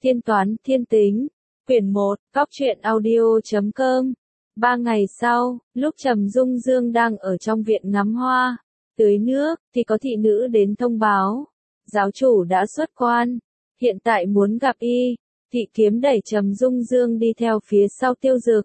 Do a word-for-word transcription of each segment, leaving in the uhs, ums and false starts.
Tiên toán thiên tính, quyển một, góc truyện audio chấm com. Ba ngày sau, lúc Trầm Dung Dương đang ở trong viện ngắm hoa, tưới nước, thì có thị nữ đến thông báo. Giáo chủ đã xuất quan, hiện tại muốn gặp y. Thị Kiếm đẩy Trầm Dung Dương đi theo phía sau Tiêu Dực.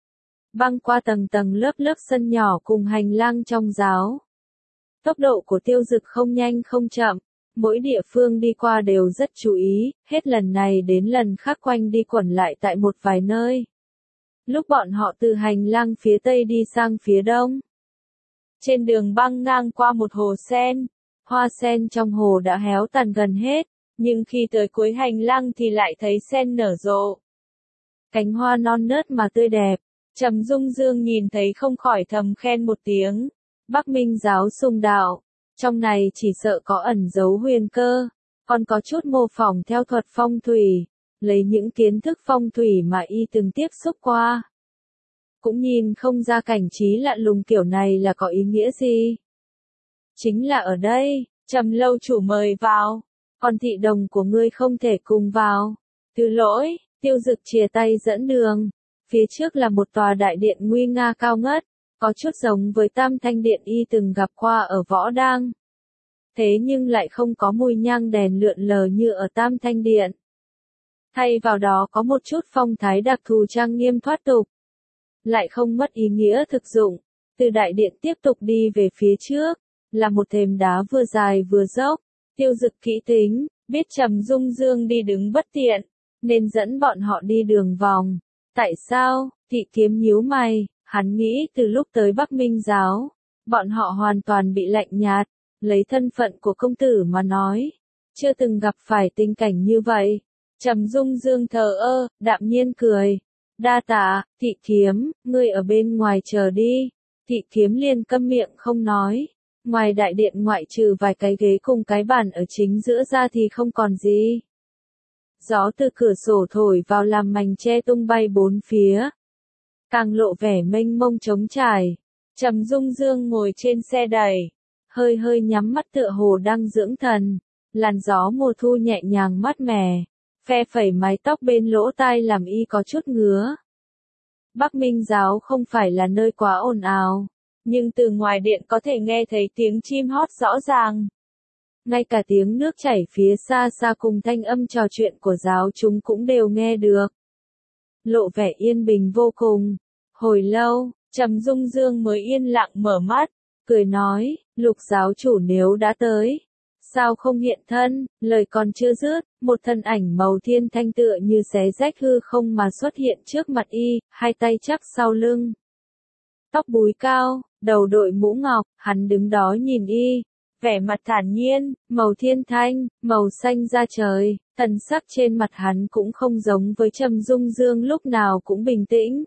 Băng qua tầng tầng lớp lớp sân nhỏ cùng hành lang trong giáo. Tốc độ của Tiêu Dực không nhanh không chậm. Mỗi địa phương đi qua đều rất chú ý, hết lần này đến lần khác quanh đi quẩn lại tại một vài nơi. Lúc bọn họ từ hành lang phía tây đi sang phía đông. Trên đường băng ngang qua một hồ sen, hoa sen trong hồ đã héo tàn gần hết, nhưng khi tới cuối hành lang thì lại thấy sen nở rộ. Cánh hoa non nớt mà tươi đẹp, Trầm Dung Dương nhìn thấy không khỏi thầm khen một tiếng. Bắc Minh giáo sung đạo. Trong này chỉ sợ có ẩn dấu huyền cơ, còn có chút mô phỏng theo thuật phong thủy, lấy những kiến thức phong thủy mà y từng tiếp xúc qua. Cũng nhìn không ra cảnh trí lạ lùng kiểu này là có ý nghĩa gì. Chính là ở đây, Trầm lâu chủ mời vào, còn thị đồng của ngươi không thể cùng vào. Thứ lỗi, Tiêu Dực chìa tay dẫn đường, phía trước là một tòa đại điện nguy nga cao ngất. Có chút giống với Tam Thanh Điện y từng gặp qua ở Võ Đang. Thế nhưng lại không có mùi nhang đèn lượn lờ như ở Tam Thanh Điện. Thay vào đó có một chút phong thái đặc thù trang nghiêm thoát tục. Lại không mất ý nghĩa thực dụng. Từ đại điện tiếp tục đi về phía trước, là một thềm đá vừa dài vừa dốc. Tiêu Dực kỹ tính, biết Trầm Dung Dương đi đứng bất tiện, nên dẫn bọn họ đi đường vòng. Tại sao? Thị Kiếm nhíu mày. Hắn nghĩ từ lúc tới Bắc Minh giáo, bọn họ hoàn toàn bị lạnh nhạt, lấy thân phận của công tử mà nói, chưa từng gặp phải tình cảnh như vậy. Trầm Dung Dương thờ ơ, đạm nhiên cười. Đa tạ, Thị Kiếm, ngươi ở bên ngoài chờ đi. Thị Kiếm liền câm miệng không nói. Ngoài đại điện ngoại trừ vài cái ghế cùng cái bàn ở chính giữa ra thì không còn gì. Gió từ cửa sổ thổi vào làm mành che tung bay bốn phía. Càng lộ vẻ mênh mông trống trải. Trầm Dung Dương ngồi trên xe đẩy, hơi hơi nhắm mắt tựa hồ đang dưỡng thần. Làn gió mùa thu nhẹ nhàng mát mẻ, phe phẩy mái tóc bên lỗ tai làm y có chút ngứa. Bắc Minh giáo không phải là nơi quá ồn ào, nhưng từ ngoài điện có thể nghe thấy tiếng chim hót rõ ràng. Ngay cả tiếng nước chảy phía xa xa cùng thanh âm trò chuyện của giáo chúng cũng đều nghe được. Lộ vẻ yên bình vô cùng. Hồi lâu, Trầm Dung Dương mới yên lặng mở mắt, cười nói, Lục giáo chủ nếu đã tới, sao không hiện thân? Lời còn chưa dứt, một thân ảnh màu thiên thanh tựa như xé rách hư không mà xuất hiện trước mặt y, hai tay chắp sau lưng. Tóc búi cao, đầu đội mũ ngọc, hắn đứng đó nhìn y, vẻ mặt thản nhiên, màu thiên thanh, màu xanh da trời, thần sắc trên mặt hắn cũng không giống với Trầm Dung Dương lúc nào cũng bình tĩnh.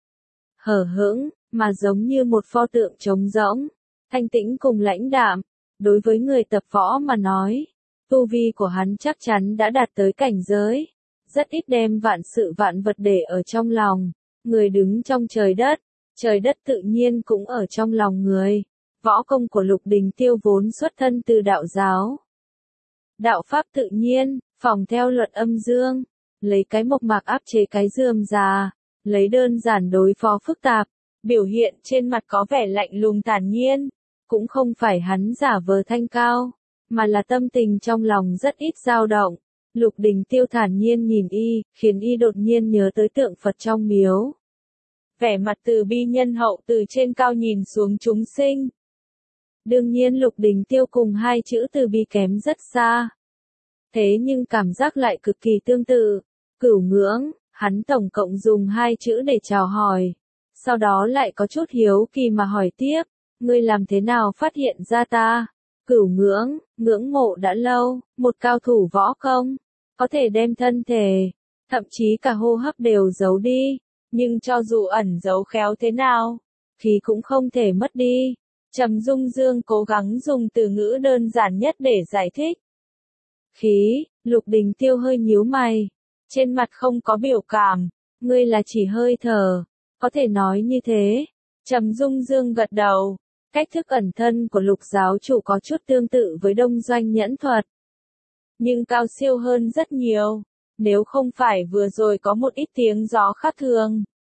Hở hững, mà giống như một pho tượng trống rỗng, thanh tĩnh cùng lãnh đạm. Đối với người tập võ mà nói, tu vi của hắn chắc chắn đã đạt tới cảnh giới, rất ít đem vạn sự vạn vật để ở trong lòng. Người đứng trong trời đất, trời đất tự nhiên cũng ở trong lòng người. Võ công của Lục Đình Tiêu vốn xuất thân từ đạo giáo. Đạo pháp tự nhiên, phòng theo luật âm dương, lấy cái mộc mạc áp chế cái rườm rà, lấy đơn giản đối phó phức tạp, biểu hiện trên mặt có vẻ lạnh lùng thản nhiên, cũng không phải hắn giả vờ thanh cao, mà là tâm tình trong lòng rất ít dao động. Lục Đình Tiêu thản nhiên nhìn y, khiến y đột nhiên nhớ tới tượng Phật trong miếu. Vẻ mặt từ bi nhân hậu từ trên cao nhìn xuống chúng sinh. Đương nhiên Lục Đình Tiêu cùng hai chữ từ bi kém rất xa. Thế nhưng cảm giác lại cực kỳ tương tự. Cửu ngưỡng, hắn tổng cộng dùng hai chữ để chào hỏi. Sau đó lại có chút hiếu kỳ mà hỏi tiếp, ngươi làm thế nào phát hiện ra ta? Cửu ngưỡng, ngưỡng mộ đã lâu, một cao thủ võ công, có thể đem thân thể, thậm chí cả hô hấp đều giấu đi, nhưng cho dù ẩn giấu khéo thế nào, khí cũng không thể mất đi. Trầm Dung Dương cố gắng dùng từ ngữ đơn giản nhất để giải thích. Khí, Lục Đình Tiêu hơi nhíu mày, trên mặt không có biểu cảm, ngươi là chỉ hơi thở, có thể nói như thế. Trầm Dung Dương gật đầu, cách thức ẩn thân của Lục giáo chủ có chút tương tự với Đông Doanh nhẫn thuật, nhưng cao siêu hơn rất nhiều. Nếu không phải vừa rồi có một ít tiếng gió khác thường,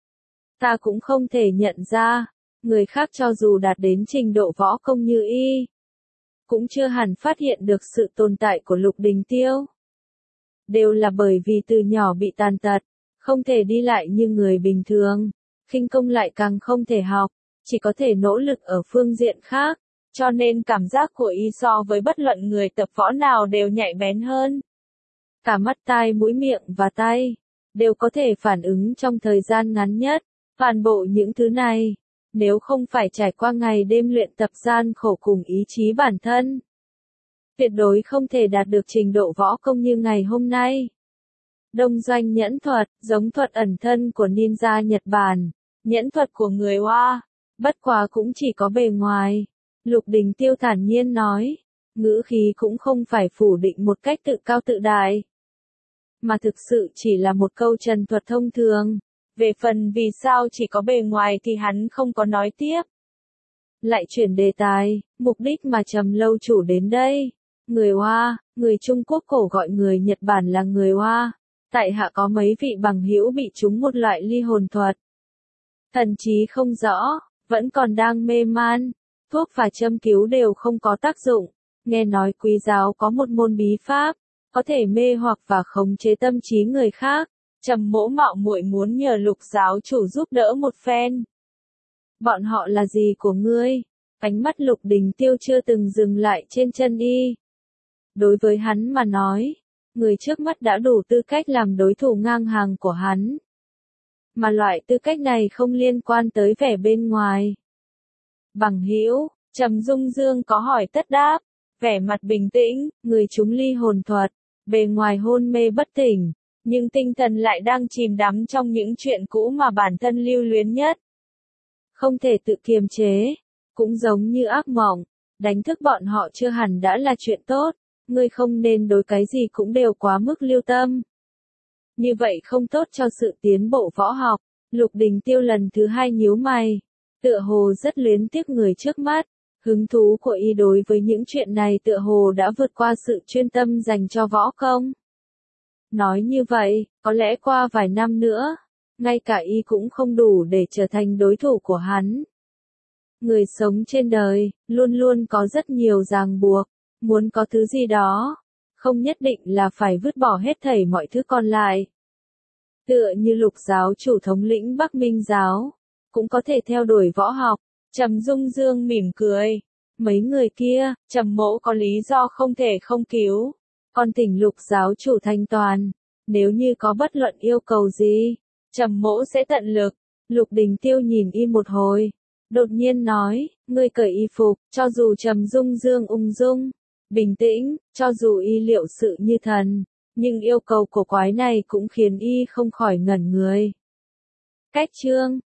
ta cũng không thể nhận ra, người khác cho dù đạt đến trình độ võ công như y, cũng chưa hẳn phát hiện được sự tồn tại của Lục Đình Tiêu. Đều là bởi vì từ nhỏ bị tàn tật, không thể đi lại như người bình thường, khinh công lại càng không thể học, chỉ có thể nỗ lực ở phương diện khác, cho nên cảm giác của y so với bất luận người tập võ nào đều nhạy bén hơn. Cả mắt tai mũi miệng và tay, đều có thể phản ứng trong thời gian ngắn nhất, toàn bộ những thứ này, nếu không phải trải qua ngày đêm luyện tập gian khổ cùng ý chí bản thân, tuyệt đối không thể đạt được trình độ võ công như ngày hôm nay. Đông doanh nhẫn thuật, giống thuật ẩn thân của ninja Nhật Bản, nhẫn thuật của người Hoa, bất quá cũng chỉ có bề ngoài. Lục Đình Tiêu thản nhiên nói, ngữ khí cũng không phải phủ định một cách tự cao tự đại, mà thực sự chỉ là một câu trần thuật thông thường. Về phần vì sao chỉ có bề ngoài thì hắn không có nói tiếp. Lại chuyển đề tài, mục đích mà Trầm lâu chủ đến đây. Người Hoa, người Trung Quốc cổ gọi người Nhật Bản là người Hoa. Tại hạ có mấy vị bằng hữu bị trúng một loại ly hồn thuật. Thần trí không rõ, vẫn còn đang mê man. Thuốc và châm cứu đều không có tác dụng. Nghe nói quý giáo có một môn bí pháp, có thể mê hoặc và khống chế tâm trí người khác. Trầm mỗ mạo muội muốn nhờ Lục giáo chủ giúp đỡ một phen. Bọn họ là gì của ngươi? Ánh mắt Lục Đình Tiêu chưa từng dừng lại trên chân y. Đối với hắn mà nói, người trước mắt đã đủ tư cách làm đối thủ ngang hàng của hắn. Mà loại tư cách này không liên quan tới vẻ bên ngoài. Bằng hữu, Trầm Dung Dương có hỏi tất đáp, vẻ mặt bình tĩnh, người chúng ly hồn thuật, bề ngoài hôn mê bất tỉnh, nhưng tinh thần lại đang chìm đắm trong những chuyện cũ mà bản thân lưu luyến nhất. Không thể tự kiềm chế, cũng giống như ác mộng, đánh thức bọn họ chưa hẳn đã là chuyện tốt, ngươi không nên đối cái gì cũng đều quá mức lưu tâm. Như vậy không tốt cho sự tiến bộ võ học. Lục Đình Tiêu lần thứ hai nhíu mày, tựa hồ rất luyến tiếc người trước mắt, hứng thú của y đối với những chuyện này tựa hồ đã vượt qua sự chuyên tâm dành cho võ công. Nói như vậy, có lẽ qua vài năm nữa, ngay cả y cũng không đủ để trở thành đối thủ của hắn. Người sống trên đời, luôn luôn có rất nhiều ràng buộc, muốn có thứ gì đó, không nhất định là phải vứt bỏ hết thảy mọi thứ còn lại. Tựa như Lục giáo chủ thống lĩnh Bắc Minh giáo, cũng có thể theo đuổi võ học. Trầm Dung Dương mỉm cười, mấy người kia, Trầm mỗ có lý do không thể không cứu. Còn thỉnh Lục giáo chủ thanh toàn, nếu như có bất luận yêu cầu gì, Trầm mỗ sẽ tận lực. Lục Đình Tiêu nhìn y một hồi, đột nhiên nói, ngươi cởi y phục, cho dù Trầm Dung Dương ung dung, bình tĩnh, cho dù y liệu sự như thần, nhưng yêu cầu của quái này cũng khiến y không khỏi ngẩn người. Cách chương